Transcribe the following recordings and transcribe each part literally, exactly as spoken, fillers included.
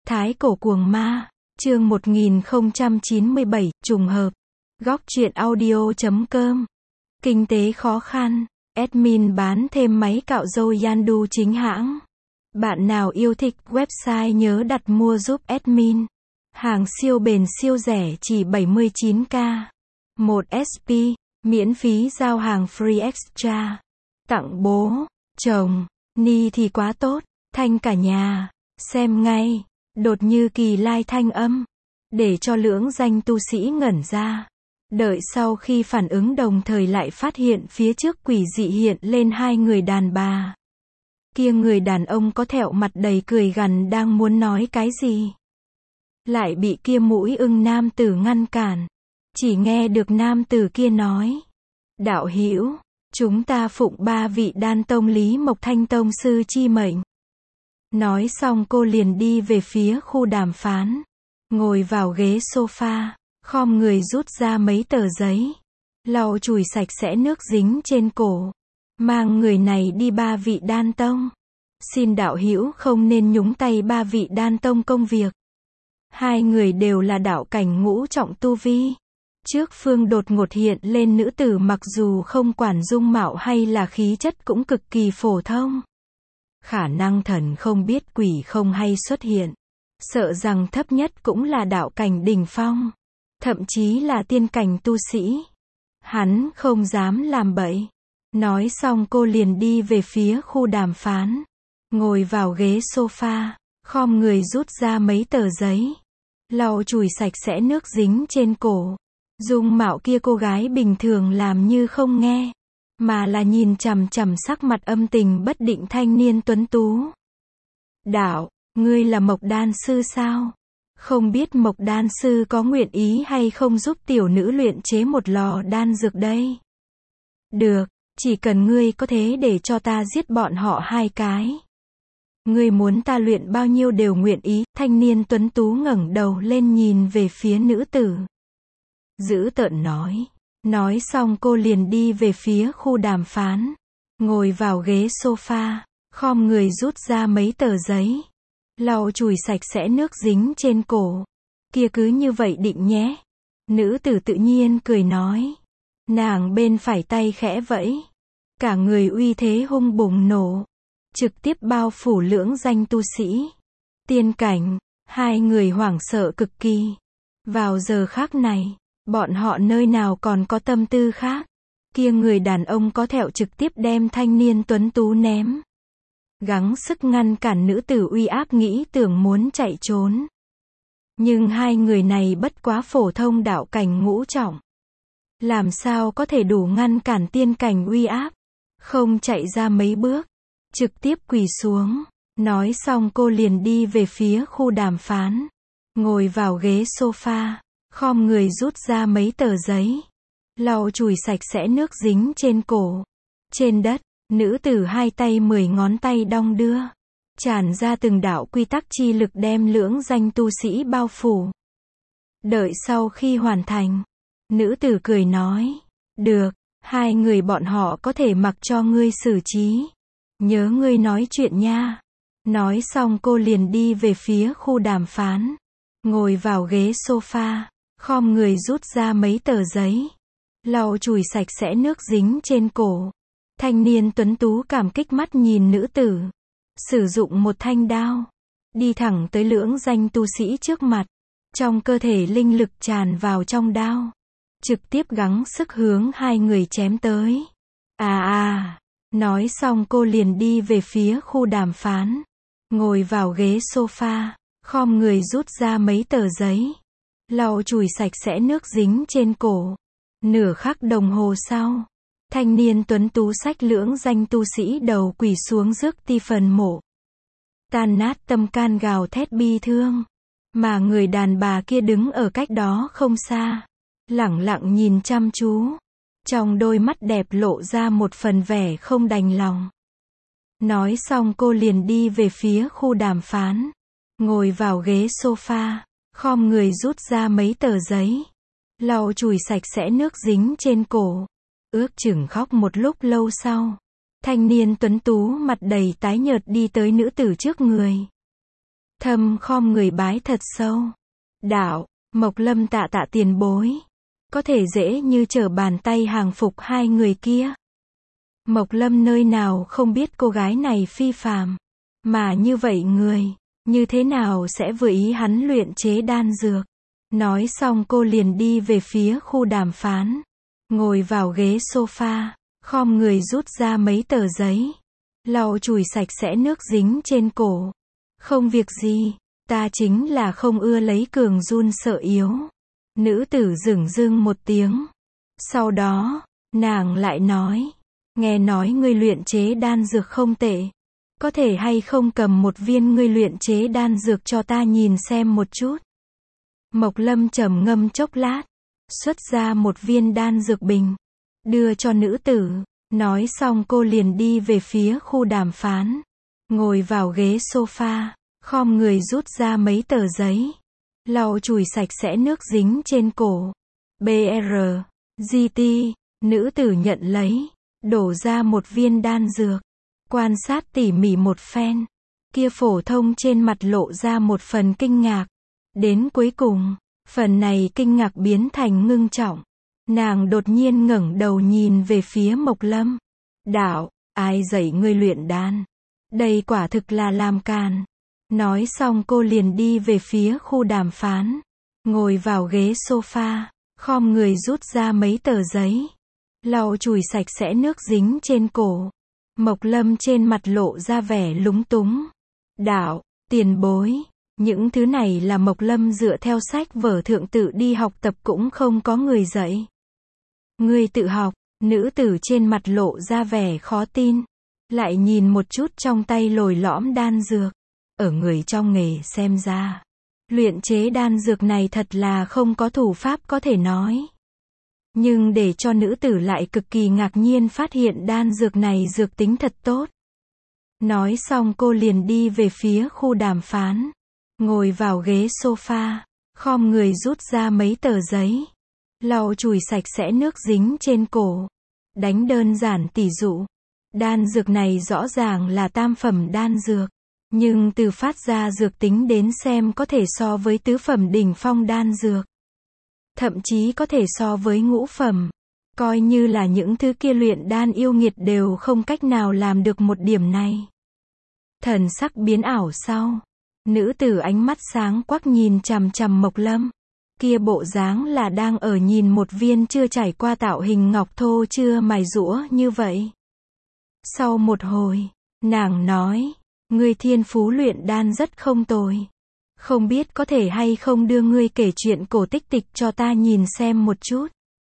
Thái cổ cuồng ma, chương một nghìn không trăm chín mươi bảy, trùng hợp. Góc truyện audio chấm com. Kinh tế khó khăn, admin bán thêm máy cạo râu Yandu chính hãng. Bạn nào yêu thích website nhớ đặt mua giúp admin. Hàng siêu bền siêu rẻ chỉ bảy mươi chín k. một ét pê, miễn phí giao hàng free extra. Tặng bố, chồng, ni thì quá tốt, thanh cả nhà. Xem ngay. Đột như kỳ lai thanh âm, để cho lưỡng danh tu sĩ ngẩn ra. Đợi sau khi phản ứng đồng thời lại phát hiện phía trước quỷ dị hiện lên hai người đàn bà. Kia người đàn ông có thẹo mặt đầy cười gằn đang muốn nói cái gì. Lại bị kia mũi ưng nam tử ngăn cản. Chỉ nghe được nam tử kia nói. Đạo hữu, chúng ta phụng ba vị đan tông Lý Mộc Thanh tông sư chi mệnh. Nói xong cô liền đi về phía khu đàm phán. Ngồi vào ghế sofa, khom người rút ra mấy tờ giấy. Lau chùi sạch sẽ nước dính trên cổ. Mang người này đi ba vị đan tông. Xin đạo hữu không nên nhúng tay ba vị đan tông công việc. Hai người đều là đạo cảnh ngũ trọng tu vi. Trước phương đột ngột hiện lên nữ tử mặc dù không quản dung mạo hay là khí chất cũng cực kỳ phổ thông. Khả năng thần không biết quỷ không hay xuất hiện. Sợ rằng thấp nhất cũng là đạo cảnh đỉnh phong. Thậm chí là tiên cảnh tu sĩ. Hắn không dám làm bậy. Nói xong cô liền đi về phía khu đàm phán. Ngồi vào ghế sofa, khom người rút ra mấy tờ giấy. Lau chùi sạch sẽ nước dính trên cổ. Dung mạo kia cô gái bình thường làm như không nghe. Mà là nhìn chằm chằm sắc mặt âm tình bất định thanh niên tuấn tú. Đạo, ngươi là Mộc Đan Sư sao? Không biết Mộc Đan Sư có nguyện ý hay không giúp tiểu nữ luyện chế một lò đan dược đây? Được, chỉ cần ngươi có thế để cho ta giết bọn họ hai cái. Ngươi muốn ta luyện bao nhiêu đều nguyện ý. Thanh niên tuấn tú ngẩng đầu lên nhìn về phía nữ tử. Dữ tợn nói. Nói xong cô liền đi về phía khu đàm phán. Ngồi vào ghế sofa, khom người rút ra mấy tờ giấy. Lau chùi sạch sẽ nước dính trên cổ. Kia cứ như vậy định nhé. Nữ tử tự nhiên cười nói. Nàng bên phải tay khẽ vẫy. Cả người uy thế hung bùng nổ. Trực tiếp bao phủ lưỡng danh tu sĩ. Tiên cảnh, hai người hoảng sợ cực kỳ. Vào giờ khác này. Bọn họ nơi nào còn có tâm tư khác. Kia người đàn ông có thẹo trực tiếp đem thanh niên tuấn tú ném. Gắng sức ngăn cản nữ tử uy áp nghĩ tưởng muốn chạy trốn. Nhưng hai người này bất quá phổ thông đạo cảnh ngũ trọng. Làm sao có thể đủ ngăn cản tiên cảnh uy áp. Không chạy ra mấy bước. Trực tiếp quỳ xuống. Nói xong cô liền đi về phía khu đàm phán. Ngồi vào ghế sofa. Khom người rút ra mấy tờ giấy. Lau chùi sạch sẽ nước dính trên cổ. Trên đất, nữ tử hai tay mười ngón tay đong đưa. Tràn ra từng đạo quy tắc chi lực đem lưỡng danh tu sĩ bao phủ. Đợi sau khi hoàn thành. Nữ tử cười nói. Được, hai người bọn họ có thể mặc cho ngươi xử trí. Nhớ ngươi nói chuyện nha. Nói xong cô liền đi về phía khu đàm phán. Ngồi vào ghế sofa. Khom người rút ra mấy tờ giấy. Lau chùi sạch sẽ nước dính trên cổ. Thanh niên tuấn tú cảm kích mắt nhìn nữ tử. Sử dụng một thanh đao. Đi thẳng tới lưỡng danh tu sĩ trước mặt. Trong cơ thể linh lực tràn vào trong đao. Trực tiếp gắng sức hướng hai người chém tới. À à. Nói xong cô liền đi về phía khu đàm phán. Ngồi vào ghế sofa. Khom người rút ra mấy tờ giấy. Lau chùi sạch sẽ nước dính trên cổ. Nửa khắc đồng hồ sau. Thanh niên tuấn tú xách lưỡng danh tu sĩ đầu quỳ xuống rước ti phần mộ. Tan nát tâm can gào thét bi thương. Mà người đàn bà kia đứng ở cách đó không xa. Lẳng lặng nhìn chăm chú. Trong đôi mắt đẹp lộ ra một phần vẻ không đành lòng. Nói xong cô liền đi về phía khu đàm phán. Ngồi vào ghế sofa. Khom người rút ra mấy tờ giấy. Lau chùi sạch sẽ nước dính trên cổ. Ước chừng khóc một lúc lâu sau. Thanh niên tuấn tú mặt đầy tái nhợt đi tới nữ tử trước người. Thâm khom người bái thật sâu. Đạo, Mộc Lâm tạ tạ tiền bối. Có thể dễ như trở bàn tay hàng phục hai người kia. Mộc Lâm nơi nào không biết cô gái này phi phàm. Mà như vậy người, như thế nào sẽ vừa ý hắn luyện chế đan dược. Nói xong cô liền đi về phía khu đàm phán. Ngồi vào ghế sofa, khom người rút ra mấy tờ giấy. Lau chùi sạch sẽ nước dính trên cổ. Không việc gì, ta chính là không ưa lấy cường run sợ yếu. Nữ tử dửng dưng một tiếng. Sau đó, nàng lại nói. Nghe nói ngươi luyện chế đan dược không tệ. Có thể hay không cầm một viên ngươi luyện chế đan dược cho ta nhìn xem một chút. Mộc Lâm trầm ngâm chốc lát. Xuất ra một viên đan dược bình. Đưa cho nữ tử. Nói xong cô liền đi về phía khu đàm phán. Ngồi vào ghế sofa. Khom người rút ra mấy tờ giấy. Lau chùi sạch sẽ nước dính trên cổ. bê rờ, giê tê. Nữ tử nhận lấy. Đổ ra một viên đan dược. Quan sát tỉ mỉ một phen. Kia phổ thông trên mặt lộ ra một phần kinh ngạc. Đến cuối cùng, phần này kinh ngạc biến thành ngưng trọng. Nàng đột nhiên ngẩng đầu nhìn về phía Mộc Lâm. Đạo, ai dạy ngươi luyện đan? Đây quả thực là làm càn. Nói xong cô liền đi về phía khu đàm phán. Ngồi vào ghế sofa, khom người rút ra mấy tờ giấy. Lau chùi sạch sẽ nước dính trên cổ. Mộc Lâm trên mặt lộ ra vẻ lúng túng. Đạo, tiền bối. Những thứ này là Mộc Lâm dựa theo sách vở thượng tự đi học tập cũng không có người dạy. Ngươi tự học, nữ tử trên mặt lộ ra vẻ khó tin. Lại nhìn một chút trong tay lồi lõm đan dược. Ở người trong nghề xem ra. Luyện chế đan dược này thật là không có thủ pháp có thể nói. Nhưng để cho nữ tử lại cực kỳ ngạc nhiên phát hiện đan dược này dược tính thật tốt. Nói xong cô liền đi về phía khu đàm phán. Ngồi vào ghế sofa, khom người rút ra mấy tờ giấy. Lau chùi sạch sẽ nước dính trên cổ. Đánh đơn giản tỉ dụ. Đan dược này rõ ràng là tam phẩm đan dược. Nhưng từ phát ra dược tính đến xem có thể so với tứ phẩm đỉnh phong đan dược. Thậm chí có thể so với ngũ phẩm. Coi như là những thứ kia luyện đan yêu nghiệt đều không cách nào làm được một điểm này. Thần sắc biến ảo sau. Nữ tử ánh mắt sáng quắc nhìn chằm chằm Mộc Lâm. Kia bộ dáng là đang ở nhìn một viên chưa trải qua tạo hình ngọc thô chưa mài rũa như vậy. Sau một hồi, nàng nói. Ngươi thiên phú luyện đan rất không tồi. Không biết có thể hay không đưa ngươi kể chuyện cổ tích tịch cho ta nhìn xem một chút.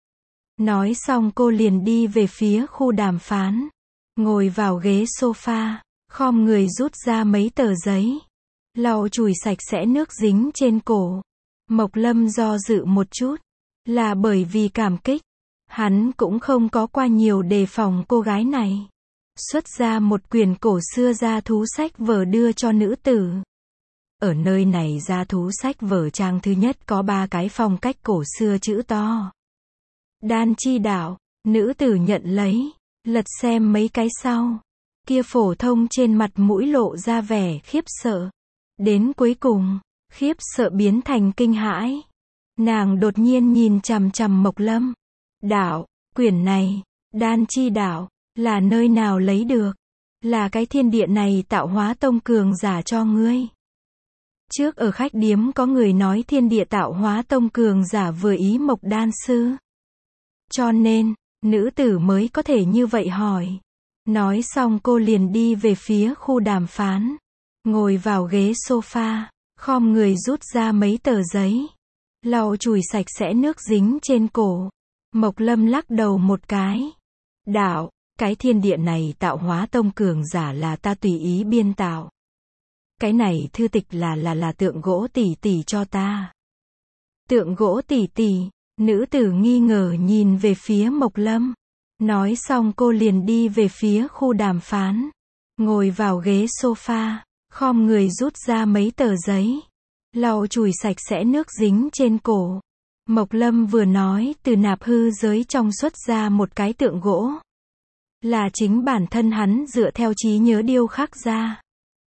Nói xong cô liền đi về phía khu đàm phán. Ngồi vào ghế sofa, khom người rút ra mấy tờ giấy. Lau chùi sạch sẽ nước dính trên cổ. Mộc Lâm do dự một chút. Là bởi vì cảm kích. Hắn cũng không có qua nhiều đề phòng cô gái này. Xuất ra một quyển cổ xưa gia thú sách vở đưa cho nữ tử. Ở nơi này gia thú sách vở trang thứ nhất có ba cái phong cách cổ xưa chữ to. Đan chi đạo, nữ tử nhận lấy, lật xem mấy cái sau. Kia phổ thông trên mặt mũi lộ ra vẻ khiếp sợ. Đến cuối cùng, khiếp sợ biến thành kinh hãi. Nàng đột nhiên nhìn chằm chằm Mộc Lâm. Đạo, quyển này, đan chi đạo. Là nơi nào lấy được? Là cái thiên địa này tạo hóa tông cường giả cho ngươi. Trước ở khách điếm có người nói thiên địa tạo hóa tông cường giả vừa ý Mộc đan sư. Cho nên, nữ tử mới có thể như vậy hỏi. Nói xong cô liền đi về phía khu đàm phán. Ngồi vào ghế sofa, khom người rút ra mấy tờ giấy. Lau chùi sạch sẽ nước dính trên cổ. Mộc Lâm lắc đầu một cái. Đạo. Cái thiên địa này tạo hóa tông cường giả là ta tùy ý biên tạo. Cái này thư tịch là là là tượng gỗ tỷ tỷ cho ta. Tượng gỗ tỷ tỷ, nữ tử nghi ngờ nhìn về phía Mộc Lâm. Nói xong cô liền đi về phía khu đàm phán. Ngồi vào ghế sofa, khom người rút ra mấy tờ giấy. Lau chùi sạch sẽ nước dính trên cổ. Mộc Lâm vừa nói từ nạp hư giới trong xuất ra một cái tượng gỗ. Là chính bản thân hắn dựa theo trí nhớ điêu khắc ra.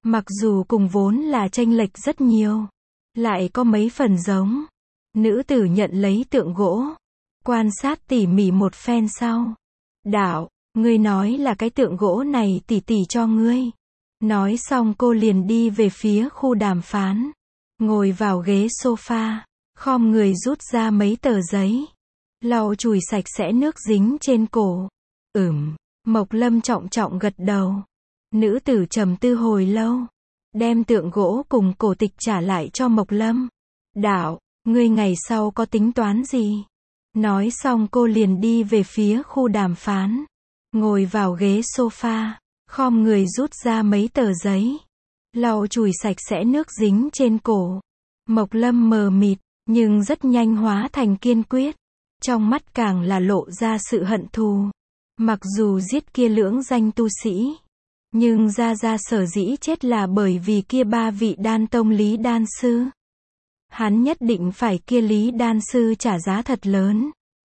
Mặc dù cùng vốn là chênh lệch rất nhiều, lại có mấy phần giống. Nữ tử nhận lấy tượng gỗ, quan sát tỉ mỉ một phen sau. Đạo, ngươi nói là cái tượng gỗ này tỷ tỷ cho ngươi. Nói xong cô liền đi về phía khu đàm phán. Ngồi vào ghế sofa, khom người rút ra mấy tờ giấy. Lau chùi sạch sẽ nước dính trên cổ. Ừm, Mộc Lâm trọng trọng gật đầu. Nữ tử trầm tư hồi lâu, đem tượng gỗ cùng cổ tịch trả lại cho Mộc Lâm. Đạo, ngươi ngày sau có tính toán gì? Nói xong cô liền đi về phía khu đàm phán. Ngồi vào ghế sofa, khom người rút ra mấy tờ giấy. Lau chùi sạch sẽ nước dính trên cổ. Mộc Lâm mờ mịt, nhưng rất nhanh hóa thành kiên quyết. Trong mắt càng là lộ ra sự hận thù. Mặc dù giết kia lưỡng danh tu sĩ, nhưng Gia Gia sở dĩ chết là bởi vì kia ba vị đan tông Lý Đan Sư. Hắn nhất định phải kia Lý Đan Sư trả giá thật lớn.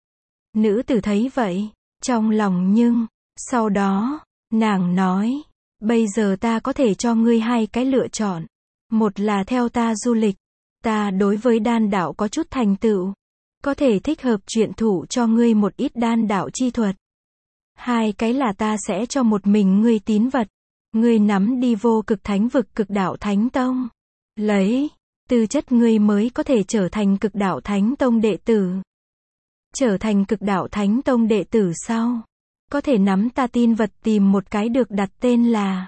Nữ tử thấy vậy, trong lòng nhưng, sau đó, nàng nói, bây giờ ta có thể cho ngươi hai cái lựa chọn. Một là theo ta du lịch, ta đối với đan đạo có chút thành tựu, có thể thích hợp truyền thụ cho ngươi một ít đan đạo chi thuật. Hai cái là ta sẽ cho một mình ngươi tín vật, ngươi nắm đi vô cực thánh vực cực đạo thánh tông. Lấy tư chất ngươi mới có thể trở thành cực đạo thánh tông đệ tử. Trở thành cực đạo thánh tông đệ tử sau, có thể nắm ta tin vật tìm một cái được đặt tên là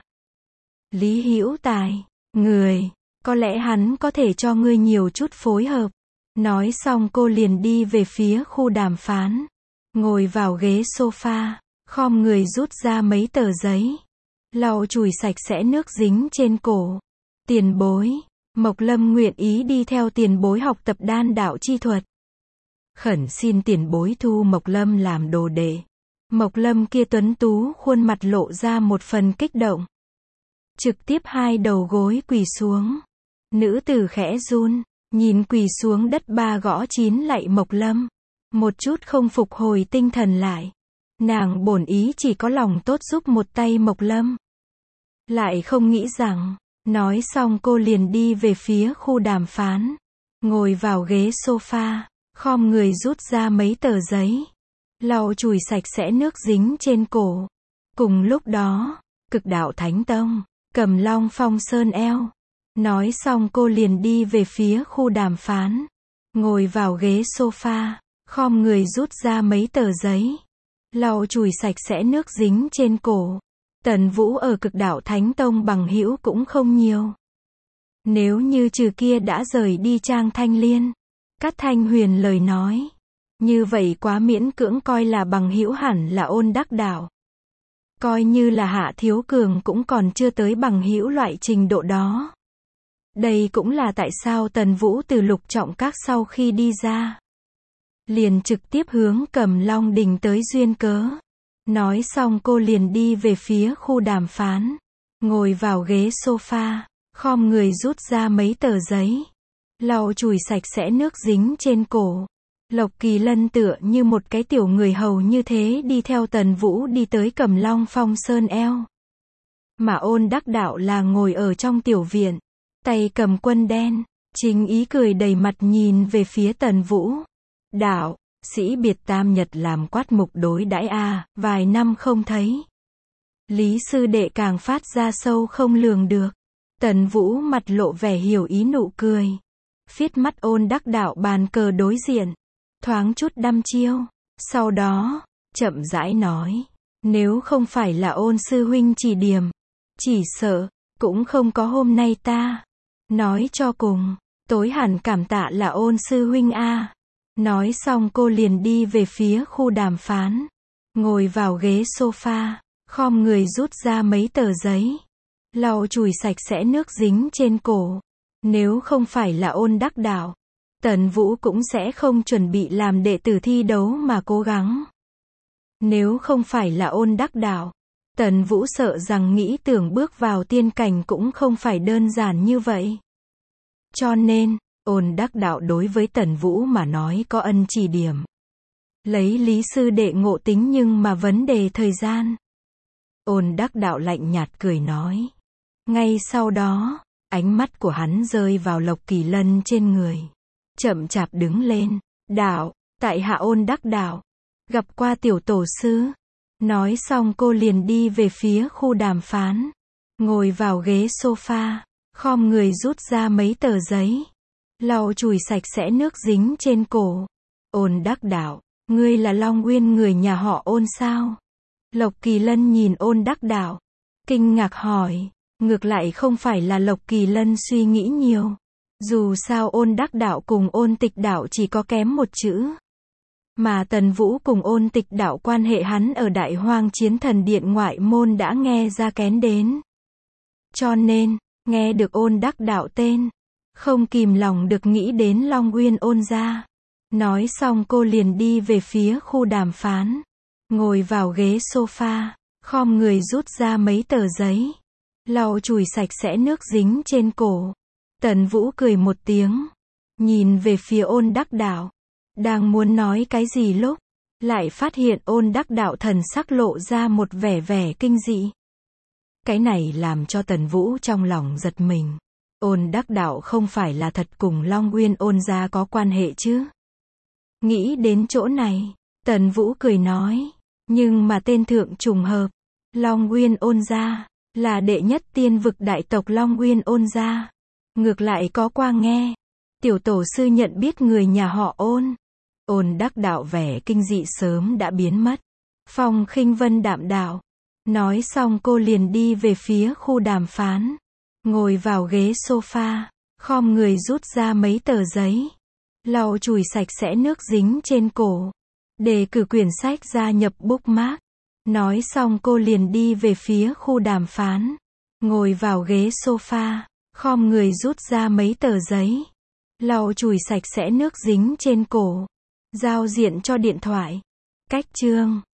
Lý Hữu Tài, người, có lẽ hắn có thể cho ngươi nhiều chút phối hợp. Nói xong cô liền đi về phía khu đàm phán, ngồi vào ghế sofa, khom người rút ra mấy tờ giấy, lau chùi sạch sẽ nước dính trên cổ. Tiền bối, Mộc Lâm nguyện ý đi theo tiền bối học tập đan đạo chi thuật. Khẩn xin tiền bối thu Mộc Lâm làm đồ đệ. Mộc Lâm kia tuấn tú khuôn mặt lộ ra một phần kích động. Trực tiếp hai đầu gối quỳ xuống. Nữ tử khẽ run, nhìn quỳ xuống đất ba gõ chín lạy Mộc Lâm. Một chút không phục hồi tinh thần lại. Nàng bổn ý chỉ có lòng tốt giúp một tay Mộc Lâm. Lại không nghĩ rằng, nói xong cô liền đi về phía khu đàm phán. Ngồi vào ghế sofa, khom người rút ra mấy tờ giấy. Lau chùi sạch sẽ nước dính trên cổ. Cùng lúc đó, cực đạo Thánh Tông, Cầm Long Phong Sơn eo. Nói xong cô liền đi về phía khu đàm phán. Ngồi vào ghế sofa, khom người rút ra mấy tờ giấy. Lau chùi sạch sẽ nước dính trên cổ. Tần Vũ ở cực đạo Thánh Tông bằng hữu cũng không nhiều. Nếu như trừ kia đã rời đi Trang Thanh Liên, Cát Thanh Huyền lời nói, như vậy quá miễn cưỡng coi là bằng hữu hẳn là Ôn Đắc Đạo. Coi như là Hạ Thiếu Cường cũng còn chưa tới bằng hữu loại trình độ đó. Đây cũng là tại sao Tần Vũ từ Lục Trọng Các sau khi đi ra, liền trực tiếp hướng Cầm Long Đình tới duyên cớ. Nói xong cô liền đi về phía khu đàm phán. Ngồi vào ghế sofa, khom người rút ra mấy tờ giấy. Lau chùi sạch sẽ nước dính trên cổ. Lộc Kỳ Lân tựa như một cái tiểu người hầu như thế đi theo Tần Vũ đi tới Cầm Long Phong Sơn eo. Mà Ôn Đắc Đạo là ngồi ở trong tiểu viện, tay cầm quân đen, chính ý cười đầy mặt nhìn về phía Tần Vũ. Đạo, sĩ biệt tam nhật làm quát mục đối đãi a, vài năm không thấy. Lý sư đệ càng phát ra sâu không lường được. Tần Vũ mặt lộ vẻ hiểu ý nụ cười. Phiết mắt Ôn Đắc Đạo bàn cờ đối diện, thoáng chút đăm chiêu. Sau đó, chậm rãi nói, nếu không phải là Ôn sư huynh chỉ điểm, chỉ sợ, cũng không có hôm nay ta. Nói cho cùng, tối hẳn cảm tạ là Ôn sư huynh a. Nói xong cô liền đi về phía khu đàm phán. Ngồi vào ghế sofa, khom người rút ra mấy tờ giấy. Lau chùi sạch sẽ nước dính trên cổ. Nếu không phải là Ôn Đắc Đạo, Tần Vũ cũng sẽ không chuẩn bị làm đệ tử thi đấu mà cố gắng. Nếu không phải là Ôn Đắc Đạo, Tần Vũ sợ rằng nghĩ tưởng bước vào tiên cảnh cũng không phải đơn giản như vậy. Cho nên, Ôn Đắc Đạo đối với Tần Vũ mà nói có ân chỉ điểm. Lấy Lý sư đệ ngộ tính nhưng mà vấn đề thời gian. Ôn Đắc Đạo lạnh nhạt cười nói. Ngay sau đó, ánh mắt của hắn rơi vào Lộc Kỳ Lân trên người. Chậm chạp đứng lên. Đạo, tại hạ Ôn Đắc Đạo. Gặp qua tiểu tổ sư. Nói xong cô liền đi về phía khu đàm phán. Ngồi vào ghế sofa, khom người rút ra mấy tờ giấy. Lau chùi sạch sẽ nước dính trên cổ. Ôn Đắc Đạo, ngươi là Long Uyên người nhà họ Ôn sao? Lộc Kỳ Lân nhìn Ôn Đắc Đạo, kinh ngạc hỏi. Ngược lại không phải là Lộc Kỳ Lân suy nghĩ nhiều. Dù sao Ôn Đắc Đạo cùng Ôn Tịch Đạo chỉ có kém một chữ. Mà Tần Vũ cùng Ôn Tịch Đạo quan hệ hắn ở Đại Hoang Chiến Thần Điện ngoại môn đã nghe ra kén đến. Cho nên, nghe được Ôn Đắc Đạo tên, không kìm lòng được nghĩ đến Long Uyên Ôn gia. Nói xong cô liền đi về phía khu đàm phán. Ngồi vào ghế sofa, khom người rút ra mấy tờ giấy. Lau chùi sạch sẽ nước dính trên cổ. Tần Vũ cười một tiếng. Nhìn về phía Ôn Đắc Đạo. Đang muốn nói cái gì lúc. Lại phát hiện Ôn Đắc Đạo thần sắc lộ ra một vẻ vẻ kinh dị. Cái này làm cho Tần Vũ trong lòng giật mình. Ôn Đắc Đạo không phải là thật cùng Long Uyên Ôn gia có quan hệ chứ? Nghĩ đến chỗ này, Tần Vũ cười nói. Nhưng mà tên thượng trùng hợp. Long Uyên Ôn gia là đệ nhất tiên vực đại tộc Long Uyên Ôn gia. Ngược lại có qua nghe. Tiểu tổ sư nhận biết người nhà họ Ôn. Ôn Đắc Đạo vẻ kinh dị sớm đã biến mất. Phong Khinh Vân đạm đạo. Nói xong cô liền đi về phía khu đàm phán. Ngồi vào ghế sofa, khom người rút ra mấy tờ giấy. Lau chùi sạch sẽ nước dính trên cổ. Đề cử quyển sách gia nhập bookmark. Nói xong cô liền đi về phía khu đàm phán. Ngồi vào ghế sofa, khom người rút ra mấy tờ giấy. Lau chùi sạch sẽ nước dính trên cổ. Giao diện cho điện thoại. Cách chương